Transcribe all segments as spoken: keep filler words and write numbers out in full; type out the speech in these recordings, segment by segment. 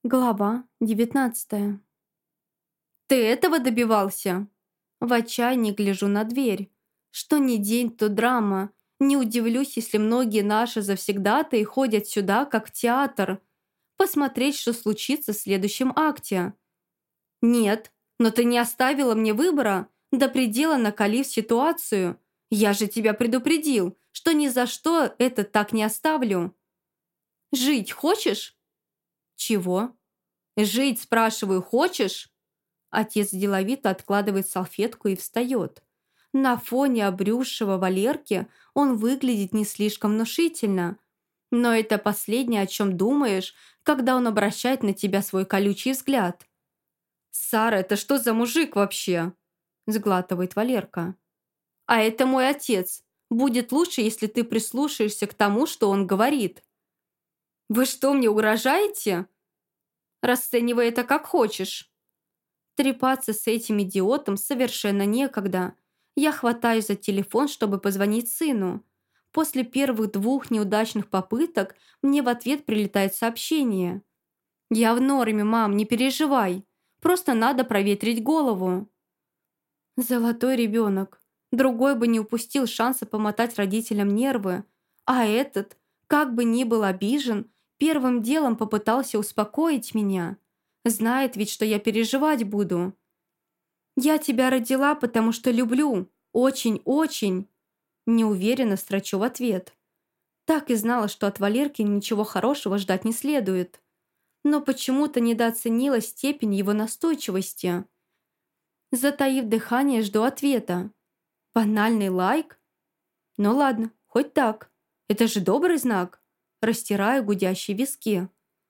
Глава девятнадцатая. «Ты этого добивался?» В отчаянии гляжу на дверь. Что ни день, то драма. Не удивлюсь, если многие наши завсегдатаи ходят сюда, как в театр. Посмотреть, что случится в следующем акте. «Нет, но ты не оставила мне выбора, до предела накалив ситуацию. Я же тебя предупредил, что ни за что это так не оставлю. Жить хочешь?» «Чего?» «Жить, спрашиваю, хочешь?» Отец деловито откладывает салфетку и встает. На фоне обрюзшего Валерки он выглядит не слишком внушительно. Но это последнее, о чем думаешь, когда он обращает на тебя свой колючий взгляд. «Сара, это что за мужик вообще?» сглатывает Валерка. «А это мой отец. Будет лучше, если ты прислушаешься к тому, что он говорит». «Вы что, мне угрожаете?» «Расценивай это как хочешь». Трепаться с этим идиотом совершенно некогда. Я хватаюсь за телефон, чтобы позвонить сыну. После первых двух неудачных попыток мне в ответ прилетает сообщение. «Я в норме, мам, не переживай. Просто надо проветрить голову». Золотой ребенок. Другой бы не упустил шанса помотать родителям нервы. А этот, как бы ни был обижен, первым делом попытался успокоить меня. Знает ведь, что я переживать буду. «Я тебя родила, потому что люблю. Очень-очень». Неуверенно строчу в ответ. Так и знала, что от Валерки ничего хорошего ждать не следует. Но почему-то недооценила степень его настойчивости. Затаив дыхание, жду ответа. Банальный лайк? Ну ладно, хоть так. Это же добрый знак. Растираю гудящие виски.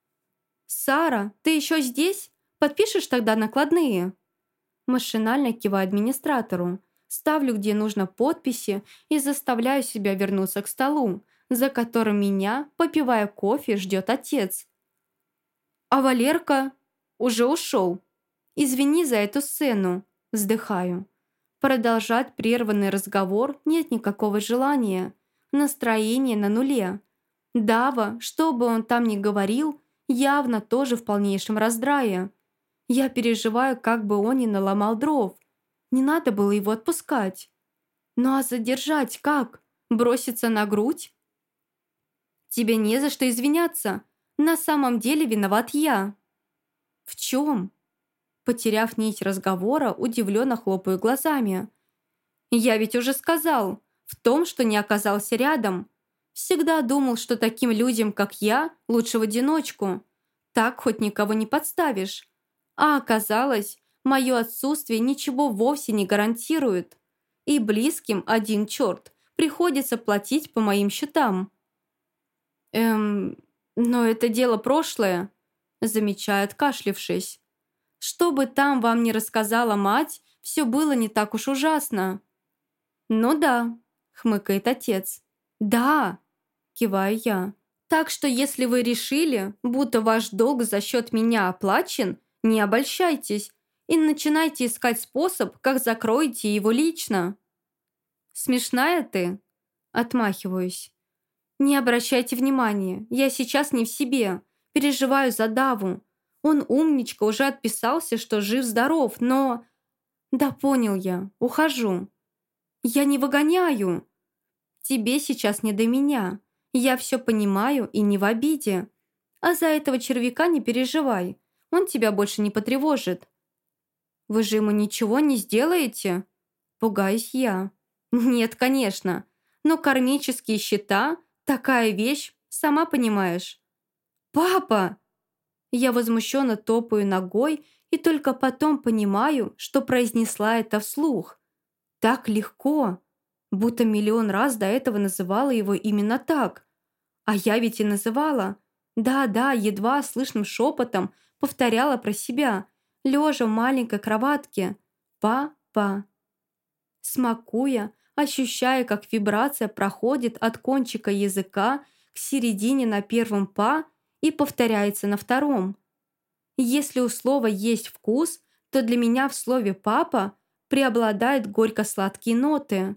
«Сара, ты еще здесь? Подпишешь тогда накладные?» Машинально киваю администратору. Ставлю, где нужно, подписи и заставляю себя вернуться к столу, за которым меня, попивая кофе, ждет отец. «А Валерка уже ушел. Извини за эту сцену», вздыхаю. Продолжать прерванный разговор нет никакого желания. Настроение на нуле. Дава, что бы он там ни говорил, явно тоже в полнейшем раздрае. Я переживаю, как бы он ни наломал дров. Не надо было его отпускать. Ну а задержать как? Броситься на грудь? Тебе не за что извиняться. На самом деле виноват я. В чем? Потеряв нить разговора, удивленно хлопаю глазами. Я ведь уже сказал. В том, что не оказался рядом. Всегда думал, что таким людям, как я, лучше в одиночку. Так хоть никого не подставишь. А оказалось, мое отсутствие ничего вовсе не гарантирует. И близким один черт приходится платить по моим счетам. Эм, но это дело прошлое, замечает, откашлившись. Что бы там вам ни рассказала мать, все было не так уж ужасно. Ну да, хмыкает отец. Да, киваю я. Так что если вы решили, будто ваш долг за счет меня оплачен, не обольщайтесь и начинайте искать способ, как закроете его лично. Смешная ты? Отмахиваюсь. Не обращайте внимания, я сейчас не в себе. Переживаю за Даву. Он умничка, уже отписался, что жив-здоров, но... Да понял я, ухожу. Я не выгоняю. Тебе сейчас не до меня. Я все понимаю и не в обиде. А за этого червяка не переживай. Он тебя больше не потревожит. Вы же ему ничего не сделаете? Пугаюсь я. Нет, конечно. Но кармические счета – такая вещь, сама понимаешь. Папа! Я возмущенно топаю ногой и только потом понимаю, что произнесла это вслух. Так легко. Будто миллион раз до этого называла его именно так. А я ведь и называла. Да-да, едва слышным шепотом повторяла про себя, лежа в маленькой кроватке. Па-па. Смакуя, ощущая, как вибрация проходит от кончика языка к середине на первом «па» и повторяется на втором. Если у слова есть вкус, то для меня в слове «папа» преобладают горько-сладкие ноты.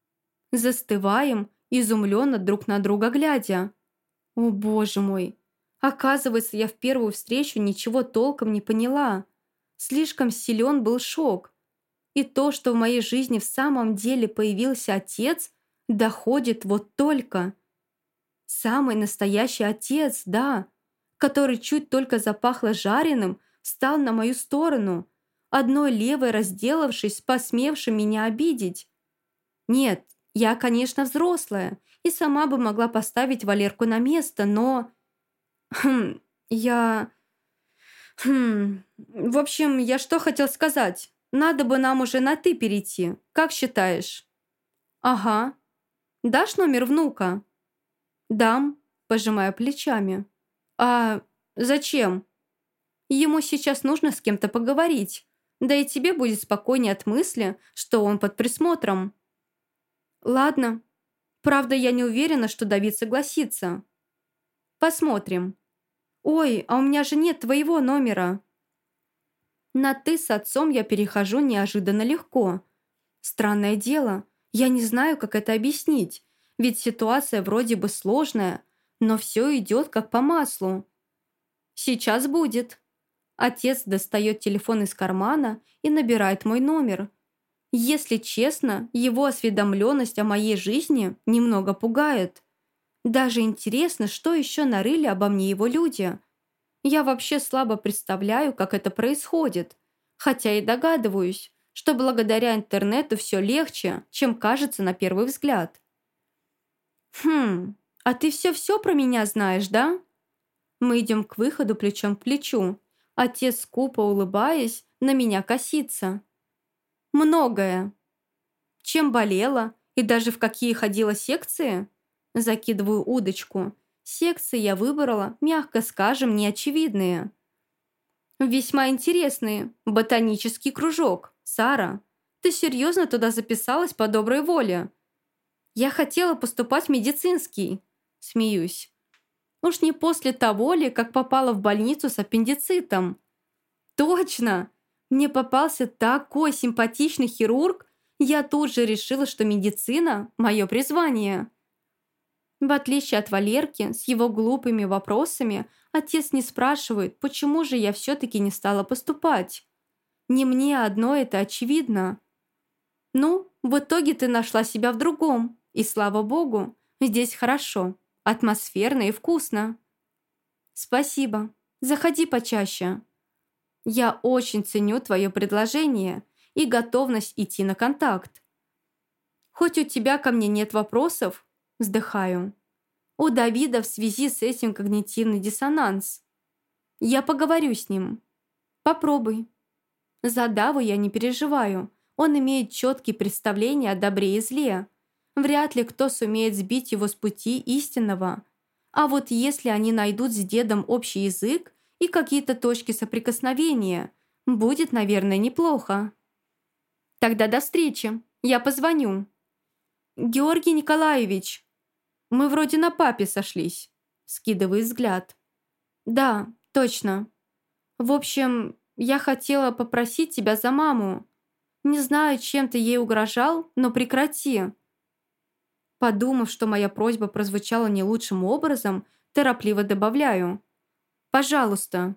Застываем, изумленно друг на друга глядя. О боже мой! Оказывается, я в первую встречу ничего толком не поняла. Слишком силен был шок. И то, что в моей жизни в самом деле появился отец, доходит вот только. Самый настоящий отец, да, который чуть только запахло жареным, встал на мою сторону, одной левой разделавшись с посмевшим меня обидеть. Нет, я, конечно, взрослая и сама бы могла поставить Валерку на место, но... Хм, я... Хм... В общем, я что хотел сказать? Надо бы нам уже на «ты» перейти. Как считаешь? Ага. Дашь номер внука? Дам, пожимая плечами. А зачем? Ему сейчас нужно с кем-то поговорить. Да и тебе будет спокойнее от мысли, что он под присмотром. Ладно. Правда, я не уверена, что Давид согласится. Посмотрим. Ой, а у меня же нет твоего номера. На «ты» с отцом я перехожу неожиданно легко. Странное дело, я не знаю, как это объяснить, ведь ситуация вроде бы сложная, но все идет как по маслу. Сейчас будет. Отец достает телефон из кармана и набирает мой номер. Если честно, его осведомленность о моей жизни немного пугает. Даже интересно, что еще нарыли обо мне его люди. Я вообще слабо представляю, как это происходит, хотя и догадываюсь, что благодаря интернету все легче, чем кажется на первый взгляд. «Хм, а ты все-все про меня знаешь, да?» Мы идем к выходу плечом к плечу. Отец, скупо улыбаясь, на меня косится. «Многое. Чем болела и даже в какие ходила секции?» Закидываю удочку. Секции я выбрала, мягко скажем, неочевидные. «Весьма интересные. Ботанический кружок. Сара, ты серьезно туда записалась по доброй воле?» «Я хотела поступать в медицинский». Смеюсь. «Уж не после того ли, как попала в больницу с аппендицитом?» «Точно! Мне попался такой симпатичный хирург, я тут же решила, что медицина – мое призвание». В отличие от Валерки, с его глупыми вопросами, отец не спрашивает, почему же я все-таки не стала поступать. Не мне одно это очевидно. «Ну, в итоге ты нашла себя в другом, и слава богу, здесь хорошо, атмосферно и вкусно». «Спасибо. Заходи почаще. Я очень ценю твое предложение и готовность идти на контакт. Хоть у тебя ко мне нет вопросов, вздыхаю. У Давида в связи с этим когнитивный диссонанс. Я поговорю с ним. Попробуй. За Даву я не переживаю. Он имеет четкие представления о добре и зле. Вряд ли кто сумеет сбить его с пути истинного. А вот если они найдут с дедом общий язык и какие-то точки соприкосновения, будет, наверное, неплохо. Тогда до встречи. Я позвоню. Георгий Николаевич, мы вроде на папе сошлись. Скидывает взгляд. Да, точно. В общем, я хотела попросить тебя за маму. Не знаю, чем ты ей угрожал, но прекрати. Подумав, что моя просьба прозвучала не лучшим образом, торопливо добавляю. Пожалуйста.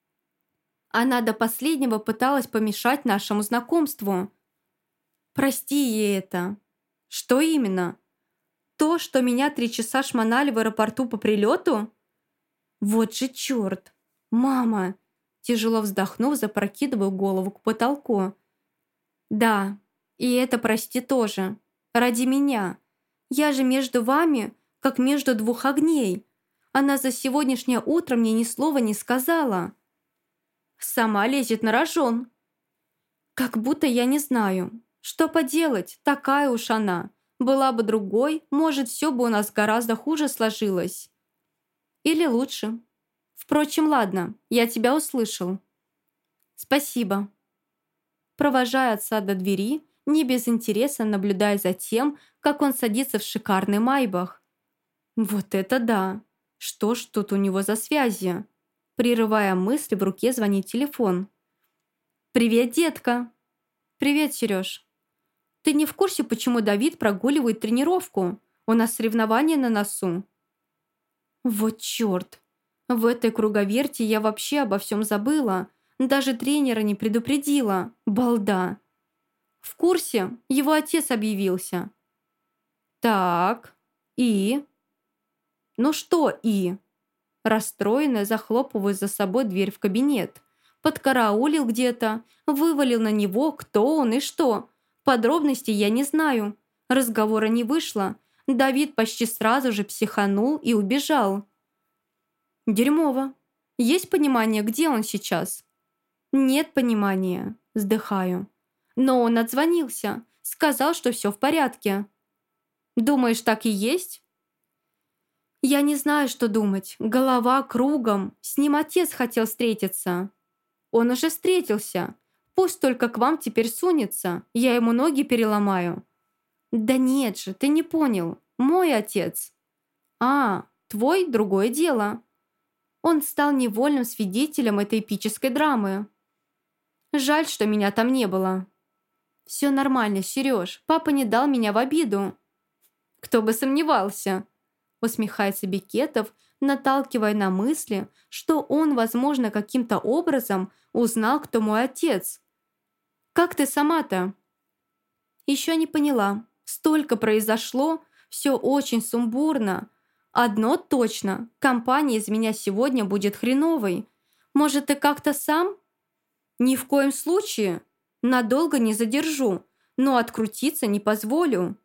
Она до последнего пыталась помешать нашему знакомству. Прости ей это. Что именно? То, что меня три часа шмонали в аэропорту по прилету? Вот же черт. Мама. Тяжело вздохнув, запрокидываю голову к потолку. Да, и это прости тоже. Ради меня. Я же между вами, как между двух огней. Она за сегодняшнее утро мне ни слова не сказала. Сама лезет на рожон. Как будто я не знаю. Что поделать, такая уж она. Была бы другой, может, все бы у нас гораздо хуже сложилось. Или лучше. Впрочем, ладно, я тебя услышал. Спасибо. Провожая отца до двери, не без интереса наблюдая за тем, как он садится в шикарный майбах. Вот это да! Что ж тут у него за связи? Прерывая мысли, в руке звонит телефон. «Привет, детка!» «Привет, Сереж!» «Ты не в курсе, почему Давид прогуливает тренировку? У нас соревнования на носу». «Вот черт! В этой круговерти я вообще обо всем забыла. Даже тренера не предупредила. Балда. В курсе, его отец объявился. Так, и? Ну что и? Расстроенная захлопываю за собой дверь в кабинет. Подкараулил где-то, вывалил на него, кто он и что. Подробностей я не знаю. Разговора не вышло. Давид почти сразу же психанул и убежал. Дерьмово. Есть понимание, где он сейчас? Нет понимания. Вздыхаю. Но он отзвонился. Сказал, что все в порядке. Думаешь, так и есть? Я не знаю, что думать. Голова кругом. С ним отец хотел встретиться. Он уже встретился. Пусть только к вам теперь сунется. Я ему ноги переломаю. Да нет же, ты не понял. Мой отец. А, твой — другое дело. Он стал невольным свидетелем этой эпической драмы. Жаль, что меня там не было. Все нормально, Сереж. Папа не дал меня в обиду. Кто бы сомневался. Усмехается Бекетов, наталкивая на мысли, что он, возможно, каким-то образом узнал, кто мой отец. «Как ты сама-то?» «Еще не поняла. Столько произошло, все очень сумбурно. Одно точно, компания из меня сегодня будет хреновой. Может, ты как-то сам?» «Ни в коем случае. Надолго не задержу, но открутиться не позволю».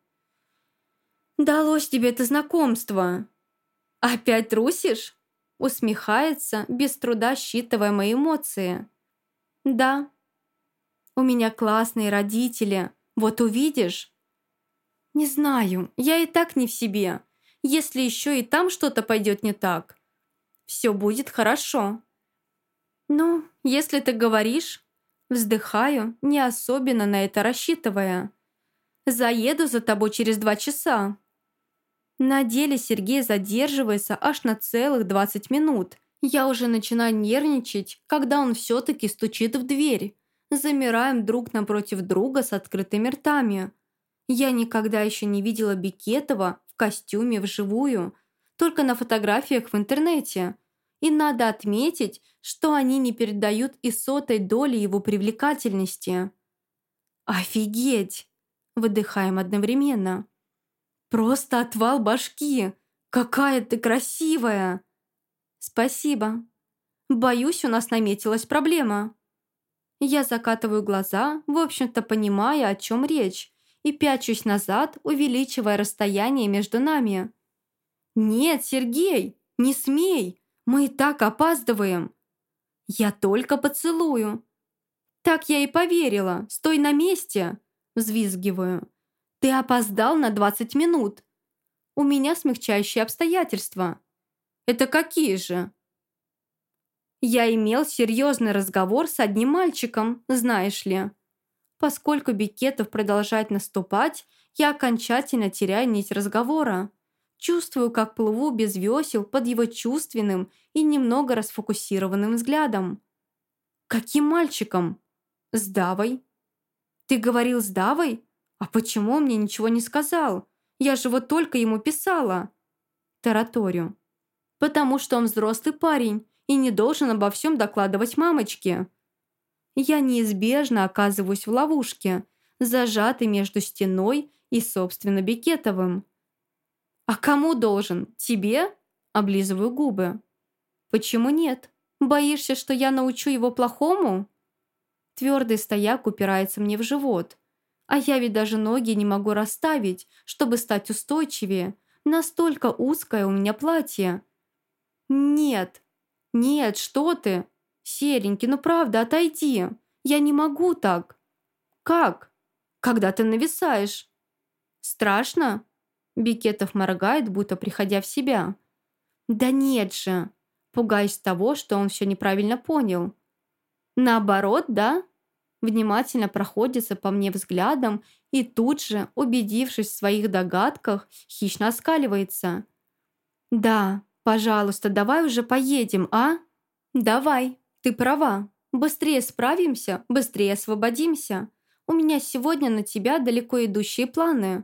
«Далось тебе это знакомство». «Опять трусишь?» Усмехается, без труда считывая мои эмоции. «Да. У меня классные родители. Вот увидишь». «Не знаю, я и так не в себе. Если еще и там что-то пойдет не так, все будет хорошо». «Ну, если ты говоришь...» Вздыхаю, не особенно на это рассчитывая. «Заеду за тобой через два часа». На деле Сергей задерживается аж на целых двадцать минут. Я уже начинаю нервничать, когда он все-таки стучит в дверь. Замираем друг напротив друга с открытыми ртами. Я никогда еще не видела Бекетова в костюме вживую, только на фотографиях в интернете. И надо отметить, что они не передают и сотой доли его привлекательности. «Офигеть!» – выдыхаем одновременно. «Просто отвал башки! Какая ты красивая!» «Спасибо. Боюсь, у нас наметилась проблема». Я закатываю глаза, в общем-то понимая, о чем речь, и пячусь назад, увеличивая расстояние между нами. «Нет, Сергей, не смей! Мы и так опаздываем!» «Я только поцелую!» «Так я и поверила! Стой на месте!» Взвизгиваю. «Ты опоздал на двадцать минут. У меня смягчающие обстоятельства». «Это какие же?» «Я имел серьезный разговор с одним мальчиком, знаешь ли». Поскольку Бекетов продолжает наступать, я окончательно теряю нить разговора. Чувствую, как плыву без весел под его чувственным и немного расфокусированным взглядом. «Каким мальчиком?» «С Давой». «Ты говорил с Давой? А почему он мне ничего не сказал? Я же вот только ему писала». Тараторю. «Потому что он взрослый парень и не должен обо всем докладывать мамочке». Я неизбежно оказываюсь в ловушке, зажатой между стеной и, собственно, Бекетовым. «А кому должен? Тебе?» – облизываю губы. «Почему нет? Боишься, что я научу его плохому?» Твердый стояк упирается мне в живот. А я ведь даже ноги не могу расставить, чтобы стать устойчивее. Настолько узкое у меня платье. «Нет, нет, что ты? Серенький, ну правда, отойди. Я не могу так». «Как? Когда ты нависаешь?» «Страшно?» Бекетов моргает, будто приходя в себя. «Да нет же!» Пугаюсь того, что он все неправильно понял. «Наоборот, да?» Внимательно проходится по мне взглядом и тут же, убедившись в своих догадках, хищно оскаливается. «Да, пожалуйста, давай уже поедем, а?» «Давай, ты права. Быстрее справимся, быстрее освободимся. У меня сегодня на тебя далеко идущие планы».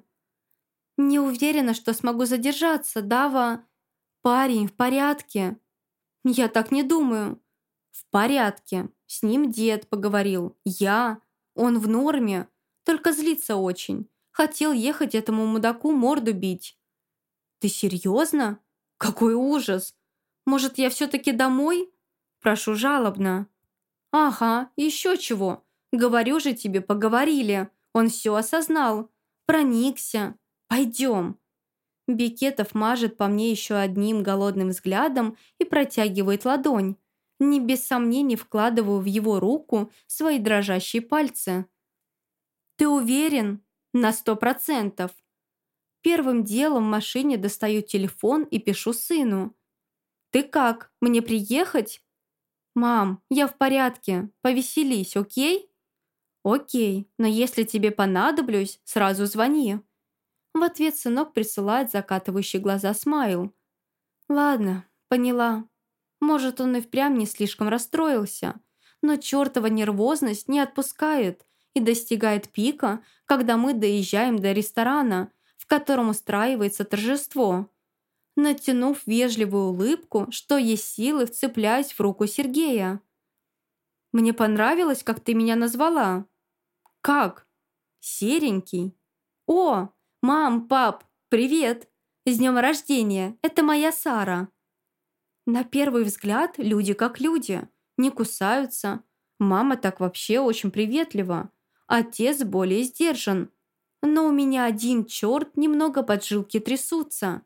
«Не уверена, что смогу задержаться, Дава...» «Парень, в порядке». Я так не думаю. В порядке. С ним дед поговорил. Я. Он в норме. Только злится очень. Хотел ехать этому мудаку морду бить. Ты серьезно? Какой ужас. Может, я все-таки домой? Прошу жалобно. Ага, еще чего. Говорю же тебе, поговорили. Он все осознал. Проникся. Пойдем. Бекетов мажет по мне еще одним голодным взглядом и протягивает ладонь. Не без сомнений вкладываю в его руку свои дрожащие пальцы. «Ты уверен?» «На сто процентов». Первым делом в машине достаю телефон и пишу сыну. «Ты как? Мне приехать?» «Мам, я в порядке. Повеселись, окей?» «Окей, но если тебе понадоблюсь, сразу звони». В ответ сынок присылает закатывающий глаза смайл. «Ладно, поняла. Может, он и впрямь не слишком расстроился, но чертова нервозность не отпускает и достигает пика, когда мы доезжаем до ресторана, в котором устраивается торжество. Натянув вежливую улыбку, что есть силы, вцепляюсь в руку Сергея. «Мне понравилось, как ты меня назвала». «Как?» «Серенький». «О, мам, пап, привет! С днем рождения! Это моя Сара!» На первый взгляд люди как люди, не кусаются. Мама так вообще очень приветлива. Отец более сдержан. Но у меня один черт немного поджилки трясутся.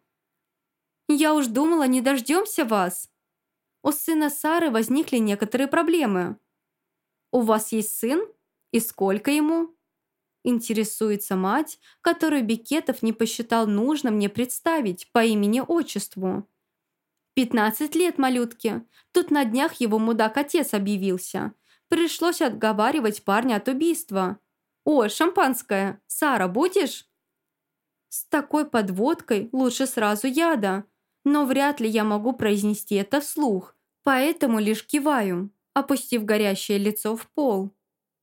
«Я уж думала, не дождемся вас!» У сына Сары возникли некоторые проблемы. «У вас есть сын? И сколько ему?» Интересуется мать, которую Бекетов не посчитал нужным мне представить по имени-отчеству. «Пятнадцать лет, малютке. Тут на днях его мудак-отец объявился. Пришлось отговаривать парня от убийства. О, шампанское. Сара, будешь?» С такой подводкой лучше сразу яда. Но вряд ли я могу произнести это вслух, поэтому лишь киваю, опустив горящее лицо в пол.